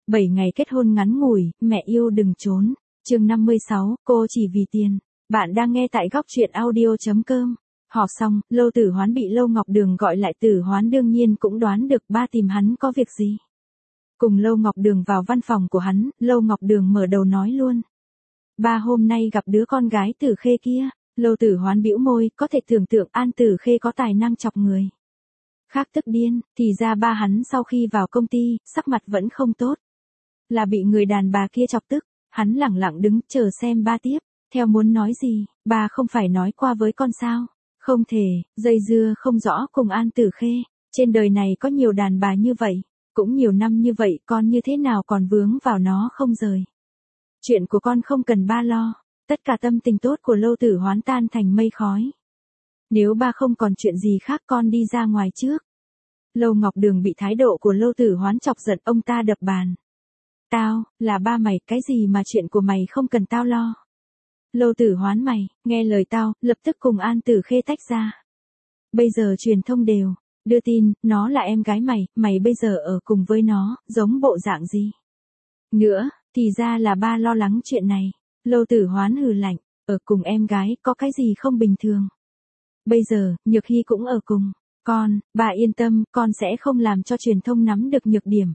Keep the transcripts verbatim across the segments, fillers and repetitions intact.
bảy ngày kết hôn ngắn ngủi, mẹ yêu đừng trốn. Chương năm mươi sáu, cô chỉ vì tiền. Bạn đang nghe tại góc truyện audio chấm com. Họp xong, Lâu Tử Hoán bị Lâu Ngọc Đường gọi lại. Tử Hoán đương nhiên cũng đoán được ba tìm hắn có việc gì. Cùng Lâu Ngọc Đường vào văn phòng của hắn, Lâu Ngọc Đường mở đầu nói luôn. Ba hôm nay gặp đứa con gái Tử Khê kia. Lâu Tử Hoán bĩu môi, có thể tưởng tượng An Tử Khê có tài năng chọc người. Khác tức điên, thì ra ba hắn sau khi vào công ty, sắc mặt vẫn không tốt. Là bị người đàn bà kia chọc tức, hắn lẳng lặng đứng chờ xem ba tiếp, theo muốn nói gì, ba không phải nói qua với con sao, không thể, dây dưa không rõ cùng An Tử Khê, trên đời này có nhiều đàn bà như vậy, cũng nhiều năm như vậy con như thế nào còn vướng vào nó không rời. Chuyện của con không cần ba lo, tất cả tâm tình tốt của Lâu Tử Hoán tan thành mây khói. Nếu ba không còn chuyện gì khác con đi ra ngoài trước. Lâu Ngọc Đường bị thái độ của Lâu Tử Hoán chọc giận, ông ta đập bàn. Tao, là ba mày, cái gì mà chuyện của mày không cần tao lo. Lâu Tử Hoán mày, nghe lời tao, lập tức cùng An Tử Khê tách ra. Bây giờ truyền thông đều, đưa tin, nó là em gái mày, mày bây giờ ở cùng với nó, giống bộ dạng gì. Nữa, thì ra là ba lo lắng chuyện này. Lâu Tử Hoán hừ lạnh, ở cùng em gái, có cái gì không bình thường. Bây giờ, Nhược Hy cũng ở cùng. Con, bà yên tâm, con sẽ không làm cho truyền thông nắm được nhược điểm.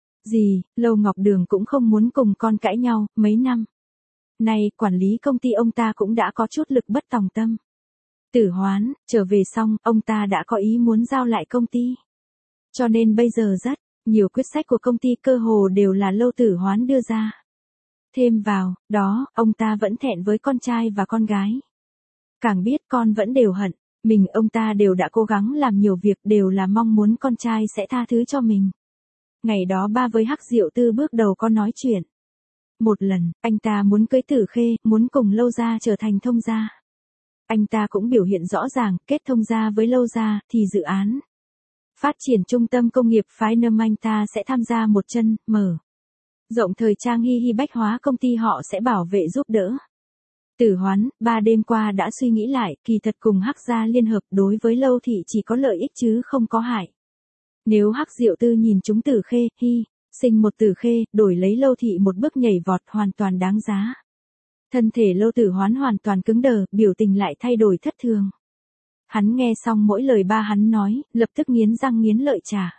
Gì, Lâu Ngọc Đường cũng không muốn cùng con cãi nhau, mấy năm. Nay, quản lý công ty ông ta cũng đã có chút lực bất tòng tâm. Tử Hoán, trở về xong, ông ta đã có ý muốn giao lại công ty. Cho nên bây giờ rất, nhiều quyết sách của công ty cơ hồ đều là Lâu Tử Hoán đưa ra. Thêm vào, đó, ông ta vẫn thẹn với con trai và con gái. Càng biết con vẫn đều hận. Mình ông ta đều đã cố gắng làm nhiều việc, đều là mong muốn con trai sẽ tha thứ cho mình. Ngày đó ba với Hắc Diệu Tư bước đầu có nói chuyện. Một lần, anh ta muốn cưới Tử Khê, muốn cùng Lâu gia trở thành thông gia. Anh ta cũng biểu hiện rõ ràng, kết thông gia với Lâu gia, thì dự án phát triển trung tâm công nghiệp phái Nâm anh ta sẽ tham gia một chân, mở rộng thời trang Hi Hi Bách Hóa, công ty họ sẽ bảo vệ giúp đỡ. Tử Hoán, ba đêm qua đã suy nghĩ lại, kỳ thật cùng Hắc gia liên hợp đối với Lâu thị chỉ có lợi ích chứ không có hại. Nếu Hắc Diệu Tư nhìn chúng Tử Khê, Hi, sinh một Tử Khê, đổi lấy Lâu thị một bước nhảy vọt hoàn toàn đáng giá. Thân thể Lâu Tử Hoán hoàn toàn cứng đờ, biểu tình lại thay đổi thất thường. Hắn nghe xong mỗi lời ba hắn nói, lập tức nghiến răng nghiến lợi trả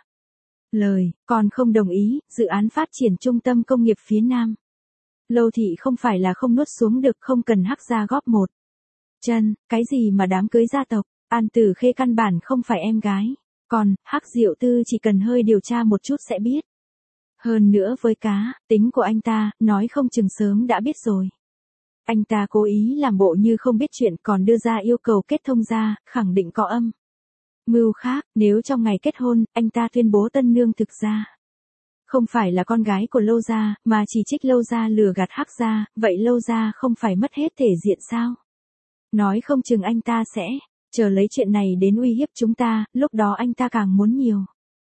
lời, còn không đồng ý, dự án phát triển trung tâm công nghiệp phía Nam. Lâu thị không phải là không nuốt xuống được, không cần Hắc gia góp một chân, cái gì mà đám cưới gia tộc, An Tử Khê căn bản không phải em gái, còn Hắc Diệu Tư chỉ cần hơi điều tra một chút sẽ biết. Hơn nữa với cá, tính của anh ta, nói không chừng sớm đã biết rồi. Anh ta cố ý làm bộ như không biết chuyện, còn đưa ra yêu cầu kết thông gia, khẳng định có âm mưu khác, nếu trong ngày kết hôn, anh ta tuyên bố tân nương thực ra không phải là con gái của Lâu gia, mà chỉ trích Lâu gia lừa gạt Hắc gia, vậy Lâu gia không phải mất hết thể diện sao? Nói không chừng anh ta sẽ chờ lấy chuyện này đến uy hiếp chúng ta, lúc đó anh ta càng muốn nhiều.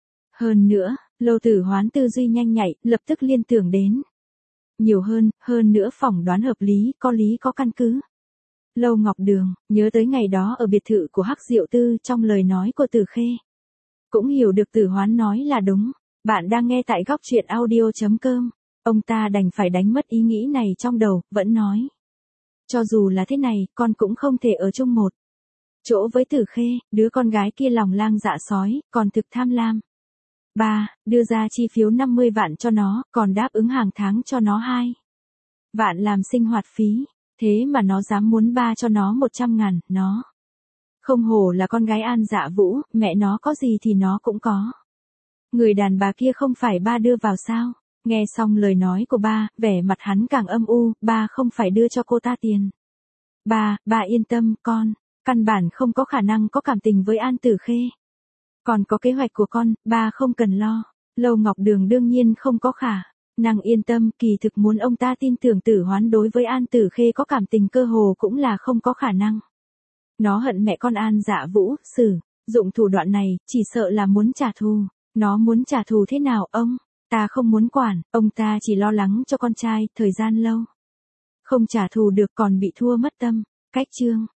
Hơn nữa, Lâu Tử Hoán tư duy nhanh nhạy, lập tức liên tưởng đến nhiều hơn, hơn nữa phỏng đoán hợp lý, có lý có căn cứ. Lâu Ngọc Đường, nhớ tới ngày đó ở biệt thự của Hắc Diệu Tư, trong lời nói của Tử Khê. Cũng hiểu được Tử Hoán nói là đúng. Bạn đang nghe tại góc truyện audio chấm com. Ông ta đành phải đánh mất ý nghĩ này trong đầu, vẫn nói. Cho dù là thế này, con cũng không thể ở chung một chỗ với Tử Khê, đứa con gái kia lòng lang dạ sói, còn thực tham lam. Ba, đưa ra chi phiếu năm mươi vạn cho nó, còn đáp ứng hàng tháng cho nó hai vạn làm sinh hoạt phí. Thế mà nó dám muốn ba cho nó một trăm ngàn, nó không hổ là con gái An Dạ Vũ, mẹ nó có gì thì nó cũng có. Người đàn bà kia không phải ba đưa vào sao? Nghe xong lời nói của ba, vẻ mặt hắn càng âm u, ba không phải đưa cho cô ta tiền. Ba, ba yên tâm, con, căn bản không có khả năng có cảm tình với An Tử Khê. Còn có kế hoạch của con, ba không cần lo. Lâu Ngọc Đường đương nhiên không có khả năng yên tâm, kỳ thực muốn ông ta tin tưởng Tử Hoán đối với An Tử Khê có cảm tình cơ hồ cũng là không có khả năng. Nó hận mẹ con An Dạ Vũ, sử dụng thủ đoạn này, chỉ sợ là muốn trả thù. Nó muốn trả thù thế nào ông? Ta không muốn quản, ông ta chỉ lo lắng cho con trai, thời gian lâu không trả thù được còn bị thua mất tâm. Cách chương